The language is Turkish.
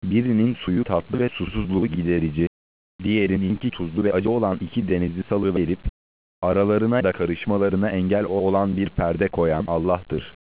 Birinin suyu tatlı ve susuzluğu giderici, diğerininki tuzlu ve acı olan iki denizi salıverip, aralarına da karışmalarına engel olan bir perde koyan Allah'tır.